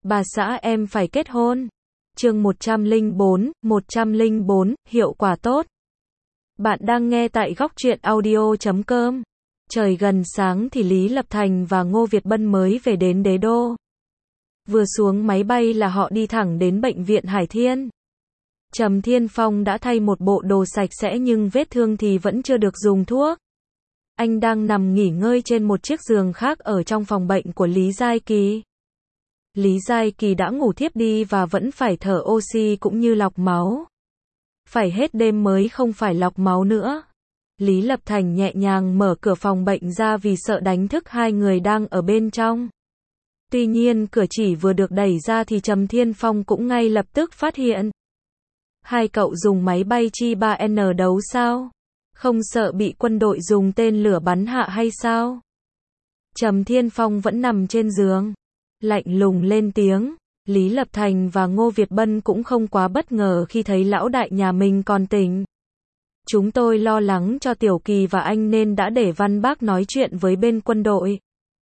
Bà xã em phải kết hôn. Chương 104, hiệu quả tốt. Bạn đang nghe tại góc truyện audio.com. Trời gần sáng thì Lý Lập Thành và Ngô Việt Bân mới về đến Đế Đô. Vừa xuống máy bay là họ đi thẳng đến bệnh viện Hải Thiên. Trầm Thiên Phong đã thay một bộ đồ sạch sẽ nhưng vết thương thì vẫn chưa được dùng thuốc. Anh đang nằm nghỉ ngơi trên một chiếc giường khác ở trong phòng bệnh của Lý Giai Kỳ. Lý Giai Kỳ đã ngủ thiếp đi và vẫn phải thở oxy cũng như lọc máu. Phải hết đêm mới không phải lọc máu nữa. Lý Lập Thành nhẹ nhàng mở cửa phòng bệnh ra vì sợ đánh thức hai người đang ở bên trong. Tuy nhiên cửa chỉ vừa được đẩy ra thì Trầm Thiên Phong cũng ngay lập tức phát hiện. Hai cậu dùng máy bay Chi 3N đấu sao? Không sợ bị quân đội dùng tên lửa bắn hạ hay sao? Trầm Thiên Phong vẫn nằm trên giường, lạnh lùng lên tiếng. Lý Lập Thành và Ngô Việt Bân cũng không quá bất ngờ khi thấy lão đại nhà mình còn tỉnh. Chúng tôi lo lắng cho Tiểu Kỳ và anh nên đã để Văn Bác nói chuyện với bên quân đội.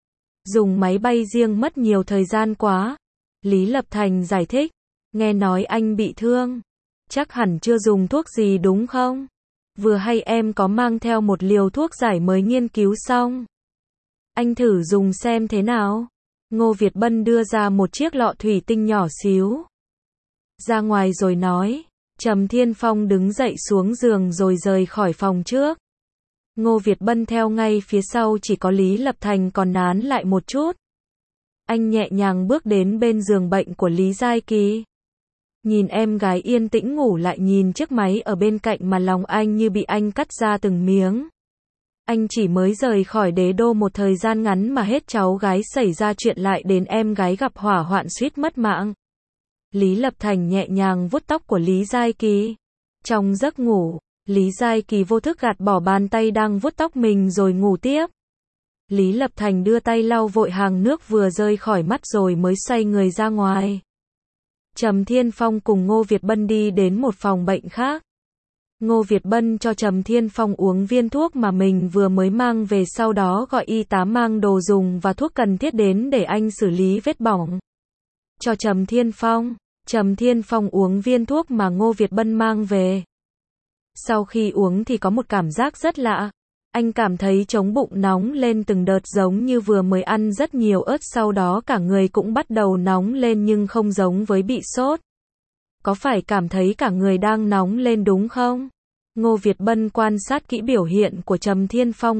Dùng máy bay riêng mất nhiều thời gian quá. Lý Lập Thành giải thích. Nghe nói anh bị thương. Chắc hẳn chưa dùng thuốc gì đúng không? Vừa hay em có mang theo một liều thuốc giải mới nghiên cứu xong. Anh thử dùng xem thế nào. Ngô Việt Bân đưa ra một chiếc lọ thủy tinh nhỏ xíu ra ngoài rồi nói. Trầm Thiên Phong đứng dậy xuống giường rồi rời khỏi phòng trước. Ngô Việt Bân theo ngay phía sau, chỉ có Lý Lập Thành còn nán lại một chút. Anh nhẹ nhàng bước đến bên giường bệnh của Lý Giai Kỳ. Nhìn em gái yên tĩnh ngủ lại nhìn chiếc máy ở bên cạnh mà lòng anh như bị anh cắt ra từng miếng. Anh chỉ mới rời khỏi Đế Đô một thời gian ngắn mà hết cháu gái xảy ra chuyện lại đến em gái gặp hỏa hoạn suýt mất mạng. Lý Lập Thành nhẹ nhàng vuốt tóc của Lý Giai Kỳ. Trong giấc ngủ, Lý Giai Kỳ vô thức gạt bỏ bàn tay đang vuốt tóc mình rồi ngủ tiếp. Lý Lập Thành đưa tay lau vội hàng nước vừa rơi khỏi mắt rồi mới xoay người ra ngoài. Trầm Thiên Phong cùng Ngô Việt Bân đi đến một phòng bệnh khác. Ngô Việt Bân cho Trầm Thiên Phong uống viên thuốc mà mình vừa mới mang về, sau đó gọi y tá mang đồ dùng và thuốc cần thiết đến để anh xử lý vết bỏng cho Trầm Thiên Phong uống viên thuốc mà Ngô Việt Bân mang về. Sau khi uống thì có một cảm giác rất lạ. Anh cảm thấy trống bụng nóng lên từng đợt giống như vừa mới ăn rất nhiều ớt, sau đó cả người cũng bắt đầu nóng lên nhưng không giống với bị sốt. Có phải cảm thấy cả người đang nóng lên đúng không? Ngô Việt Bân quan sát kỹ biểu hiện của Trầm Thiên Phong.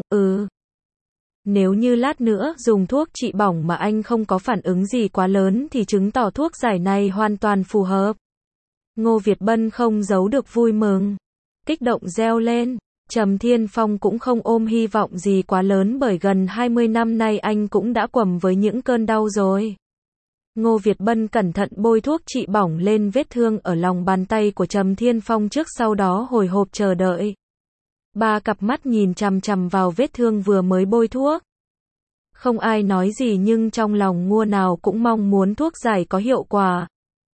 Nếu như lát nữa dùng thuốc trị bỏng mà anh không có phản ứng gì quá lớn thì chứng tỏ thuốc giải này hoàn toàn phù hợp. Ngô Việt Bân không giấu được vui mừng, kích động reo lên. Trầm Thiên Phong cũng không ôm hy vọng gì quá lớn bởi gần 20 năm nay anh cũng đã quầm với những cơn đau rồi. Ngô Việt Bân cẩn thận bôi thuốc trị bỏng lên vết thương ở lòng bàn tay của Trầm Thiên Phong trước, sau đó hồi hộp chờ đợi. Ba cặp mắt nhìn chằm chằm vào vết thương vừa mới bôi thuốc. Không ai nói gì nhưng trong lòng Ngô nào cũng mong muốn thuốc giải có hiệu quả.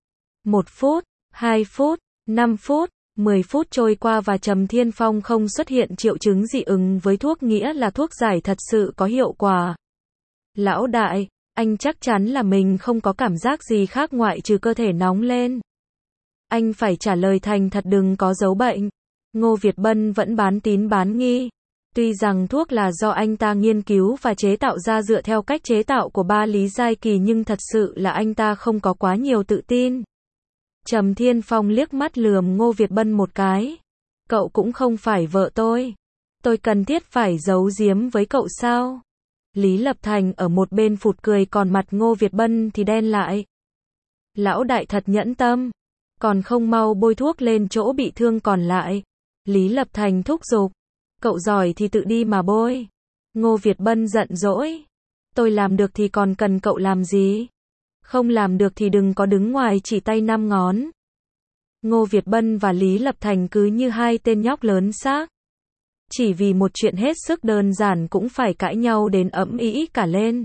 1 phút, 2 phút, 5 phút, 10 phút trôi qua và Trầm Thiên Phong không xuất hiện triệu chứng dị ứng với thuốc, nghĩa là thuốc giải thật sự có hiệu quả. Lão đại, anh chắc chắn là mình không có cảm giác gì khác ngoại trừ cơ thể nóng lên. Anh phải trả lời thành thật, đừng có giấu bệnh. Ngô Việt Bân vẫn bán tín bán nghi. Tuy rằng thuốc là do anh ta nghiên cứu và chế tạo ra dựa theo cách chế tạo của ba Lý Giai Kỳ, nhưng thật sự là anh ta không có quá nhiều tự tin. Trầm Thiên Phong liếc mắt lườm Ngô Việt Bân một cái. Cậu cũng không phải vợ tôi. Tôi cần thiết phải giấu giếm với cậu sao? Lý Lập Thành ở một bên phụt cười, còn mặt Ngô Việt Bân thì đen lại. Lão đại thật nhẫn tâm. Còn không mau bôi thuốc lên chỗ bị thương còn lại. Lý Lập Thành thúc giục. Cậu giỏi thì tự đi mà bôi. Ngô Việt Bân giận dỗi. Tôi làm được thì còn cần cậu làm gì? Không làm được thì đừng có đứng ngoài chỉ tay 5 ngón. Ngô Việt Bân và Lý Lập Thành cứ như hai tên nhóc lớn xác. Chỉ vì một chuyện hết sức đơn giản cũng phải cãi nhau đến ầm ĩ cả lên.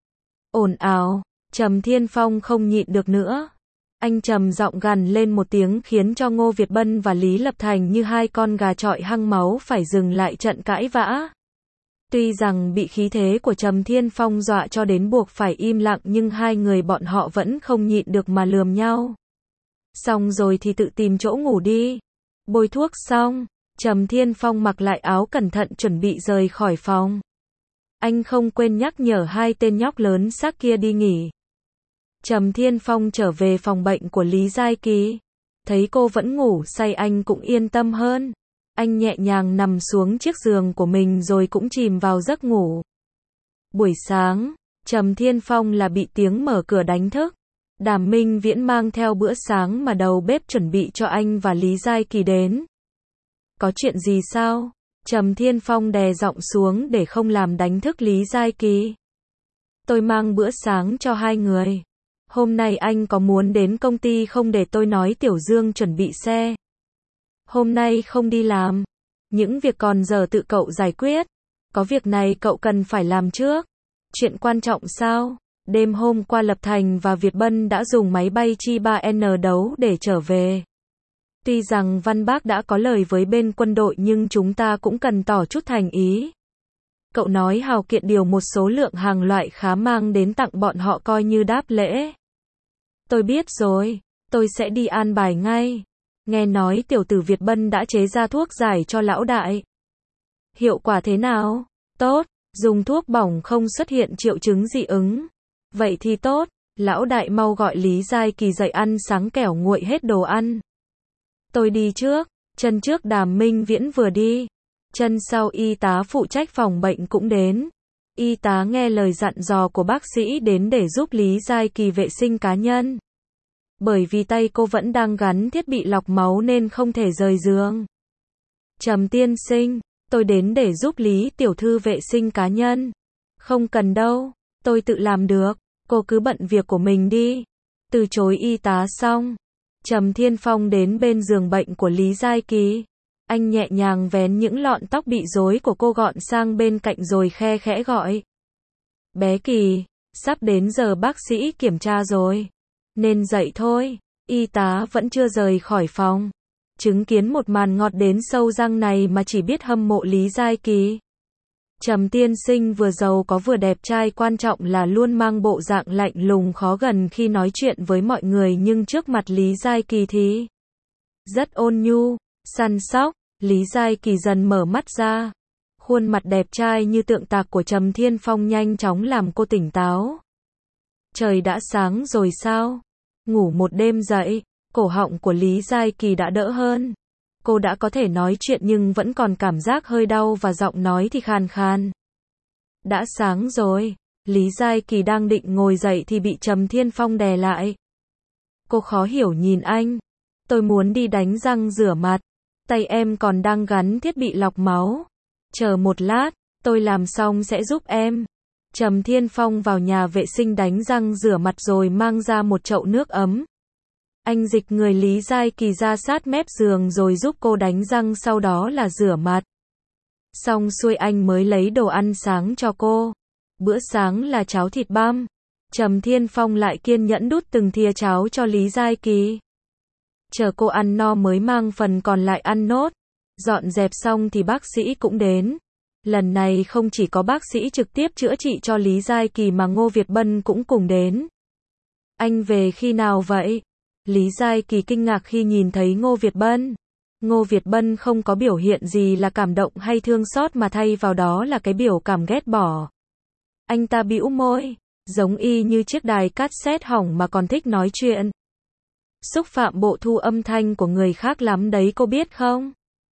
Ồn ào, Trầm Thiên Phong không nhịn được nữa. Anh trầm giọng gằn lên một tiếng khiến cho Ngô Việt Bân và Lý Lập Thành như hai con gà chọi hăng máu phải dừng lại trận cãi vã. Tuy rằng bị khí thế của Trầm Thiên Phong dọa cho đến buộc phải im lặng nhưng hai người bọn họ vẫn không nhịn được mà lườm nhau. Xong rồi thì tự tìm chỗ ngủ đi. Bôi thuốc xong, Trầm Thiên Phong mặc lại áo cẩn thận chuẩn bị rời khỏi phòng. Anh không quên nhắc nhở hai tên nhóc lớn xác kia đi nghỉ. Trầm Thiên Phong trở về phòng bệnh của Lý Giai Kỳ. Thấy cô vẫn ngủ say anh cũng yên tâm hơn. Anh nhẹ nhàng nằm xuống chiếc giường của mình rồi cũng chìm vào giấc ngủ. Buổi sáng, Trầm Thiên Phong là bị tiếng mở cửa đánh thức. Đàm Minh Viễn mang theo bữa sáng mà đầu bếp chuẩn bị cho anh và Lý Giai Kỳ đến. Có chuyện gì sao? Trầm Thiên Phong đè giọng xuống để không làm đánh thức Lý Giai Kỳ. Tôi mang bữa sáng cho hai người. Hôm nay anh có muốn đến công ty không để tôi nói Tiểu Dương chuẩn bị xe? Hôm nay không đi làm. Những việc còn giờ tự cậu giải quyết. Có việc này cậu cần phải làm trước. Chuyện quan trọng sao? Đêm hôm qua Lập Thành và Việt Bân đã dùng máy bay Chi 3N đấu để trở về. Tuy rằng Văn Bác đã có lời với bên quân đội nhưng chúng ta cũng cần tỏ chút thành ý. Cậu nói Hào Kiện điều một số lượng hàng loại khá mang đến tặng bọn họ coi như đáp lễ. Tôi biết rồi, tôi sẽ đi an bài ngay. Nghe nói tiểu tử Việt Bân đã chế ra thuốc giải cho lão đại. Hiệu quả thế nào? Tốt, dùng thuốc bỏng không xuất hiện triệu chứng dị ứng. Vậy thì tốt, lão đại mau gọi Lý Giai Kỳ dậy ăn sáng kẻo nguội hết đồ ăn. Tôi đi trước, chân trước Đàm Minh Viễn vừa đi. Chân sau y tá phụ trách phòng bệnh cũng đến. Y tá nghe lời dặn dò của bác sĩ đến để giúp Lý Giai Kỳ vệ sinh cá nhân. Bởi vì tay cô vẫn đang gắn thiết bị lọc máu nên không thể rời giường. Trầm tiên sinh, tôi đến để giúp Lý tiểu thư vệ sinh cá nhân. Không cần đâu, tôi tự làm được, cô cứ bận việc của mình đi. Từ chối y tá xong, Trầm Thiên Phong đến bên giường bệnh của Lý Giai Kỳ. Anh nhẹ nhàng vén những lọn tóc bị rối của cô gọn sang bên cạnh rồi khe khẽ gọi. Bé Kỳ, sắp đến giờ bác sĩ kiểm tra rồi. Nên dậy thôi. Y tá vẫn chưa rời khỏi phòng. Chứng kiến một màn ngọt đến sâu răng này mà chỉ biết hâm mộ Lý Giai Kỳ. Trầm tiên sinh vừa giàu có vừa đẹp trai, quan trọng là luôn mang bộ dạng lạnh lùng khó gần khi nói chuyện với mọi người, nhưng trước mặt Lý Giai Kỳ thì rất ôn nhu, săn sóc. Lý Giai Kỳ dần mở mắt ra. Khuôn mặt đẹp trai như tượng tạc của Trầm Thiên Phong nhanh chóng làm cô tỉnh táo. Trời đã sáng rồi sao? Ngủ một đêm dậy, cổ họng của Lý Giai Kỳ đã đỡ hơn. Cô đã có thể nói chuyện nhưng vẫn còn cảm giác hơi đau và giọng nói thì khàn khàn. Đã sáng rồi. Lý Giai Kỳ đang định ngồi dậy thì bị Trầm Thiên Phong đè lại. Cô khó hiểu nhìn anh. Tôi muốn đi đánh răng rửa mặt. Tay em còn đang gắn thiết bị lọc máu. Chờ một lát, tôi làm xong sẽ giúp em. Trầm Thiên Phong vào nhà vệ sinh đánh răng rửa mặt rồi mang ra một chậu nước ấm. Anh dịch người Lý Giai Kỳ ra sát mép giường rồi giúp cô đánh răng, sau đó là rửa mặt. Xong xuôi anh mới lấy đồ ăn sáng cho cô. Bữa sáng là cháo thịt băm. Trầm Thiên Phong lại kiên nhẫn đút từng thìa cháo cho Lý Giai Kỳ. Chờ cô ăn no mới mang phần còn lại ăn nốt. Dọn dẹp xong thì bác sĩ cũng đến. Lần này không chỉ có bác sĩ trực tiếp chữa trị cho Lý Giai Kỳ mà Ngô Việt Bân cũng cùng đến. Anh về khi nào vậy? Lý Giai Kỳ kinh ngạc khi nhìn thấy Ngô Việt Bân. Ngô Việt Bân không có biểu hiện gì là cảm động hay thương xót mà thay vào đó là cái biểu cảm ghét bỏ. Anh ta bĩu môi, giống y như chiếc đài cassette hỏng mà còn thích nói chuyện. Xúc phạm bộ thu âm thanh của người khác lắm đấy, cô biết không?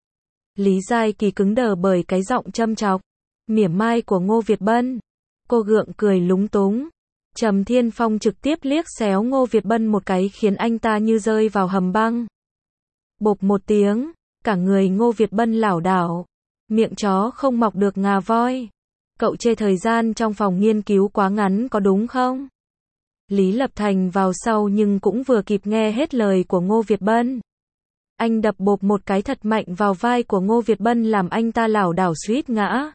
Lý Giai Kỳ cứng đờ bởi cái giọng châm chọc, mỉa mai của Ngô Việt Bân. Cô gượng cười lúng túng. Trầm Thiên Phong trực tiếp liếc xéo Ngô Việt Bân một cái khiến anh ta như rơi vào hầm băng. Bộp một tiếng, cả người Ngô Việt Bân lảo đảo. Miệng chó không mọc được ngà voi. Cậu chê thời gian trong phòng nghiên cứu quá ngắn có đúng không? Lý Lập Thành vào sau nhưng cũng vừa kịp nghe hết lời của Ngô Việt Bân. Anh đập bộp một cái thật mạnh vào vai của Ngô Việt Bân làm anh ta lảo đảo suýt ngã.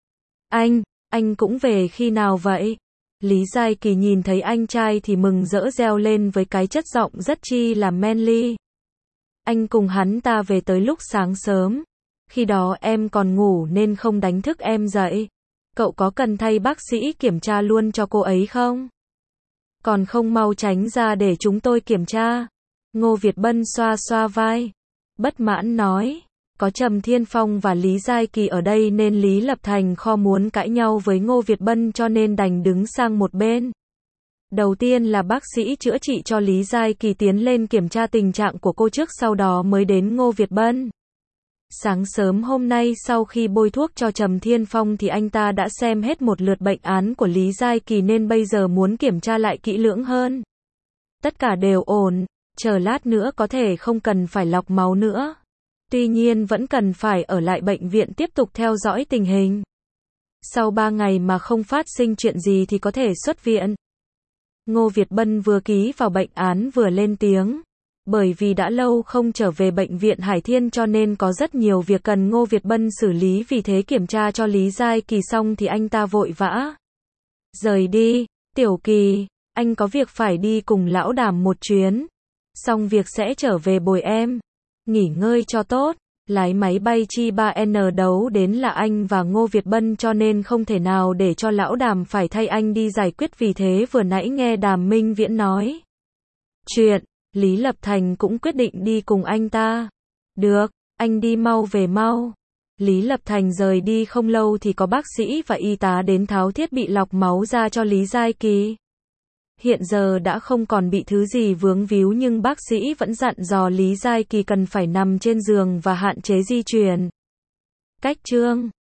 Anh cũng về khi nào vậy? Lý Giai Kỳ nhìn thấy anh trai thì mừng rỡ reo lên với cái chất giọng rất chi là manly. Anh cùng hắn ta về tới lúc sáng sớm. Khi đó em còn ngủ nên không đánh thức em dậy. Cậu có cần thay bác sĩ kiểm tra luôn cho cô ấy không? Còn không mau tránh ra để chúng tôi kiểm tra. Ngô Việt Bân xoa xoa vai, bất mãn nói. Có Trầm Thiên Phong và Lý Giai Kỳ ở đây nên Lý Lập Thành không muốn cãi nhau với Ngô Việt Bân cho nên đành đứng sang một bên. Đầu tiên là bác sĩ chữa trị cho Lý Giai Kỳ tiến lên kiểm tra tình trạng của cô trước, sau đó mới đến Ngô Việt Bân. Sáng sớm hôm nay sau khi bôi thuốc cho Trầm Thiên Phong thì anh ta đã xem hết một lượt bệnh án của Lý Giai Kỳ nên bây giờ muốn kiểm tra lại kỹ lưỡng hơn. Tất cả đều ổn, chờ lát nữa có thể không cần phải lọc máu nữa. Tuy nhiên vẫn cần phải ở lại bệnh viện tiếp tục theo dõi tình hình. Sau 3 ngày mà không phát sinh chuyện gì thì có thể xuất viện. Ngô Việt Bân vừa ký vào bệnh án vừa lên tiếng. Bởi vì đã lâu không trở về bệnh viện Hải Thiên cho nên có rất nhiều việc cần Ngô Việt Bân xử lý, vì thế kiểm tra cho Lý Giai Kỳ xong thì anh ta vội vã rời đi. Tiểu Kỳ, anh có việc phải đi cùng lão Đàm một chuyến. Xong việc sẽ trở về bồi em. Nghỉ ngơi cho tốt. Lái máy bay Chi 3N đấu đến là anh và Ngô Việt Bân cho nên không thể nào để cho lão Đàm phải thay anh đi giải quyết, vì thế vừa nãy nghe Đàm Minh Viễn nói chuyện, Lý Lập Thành cũng quyết định đi cùng anh ta. Được, anh đi mau về mau. Lý Lập Thành rời đi không lâu thì có bác sĩ và y tá đến tháo thiết bị lọc máu ra cho Lý Giai Kỳ. Hiện giờ đã không còn bị thứ gì vướng víu nhưng bác sĩ vẫn dặn dò Lý Giai Kỳ cần phải nằm trên giường và hạn chế di chuyển. Cách chương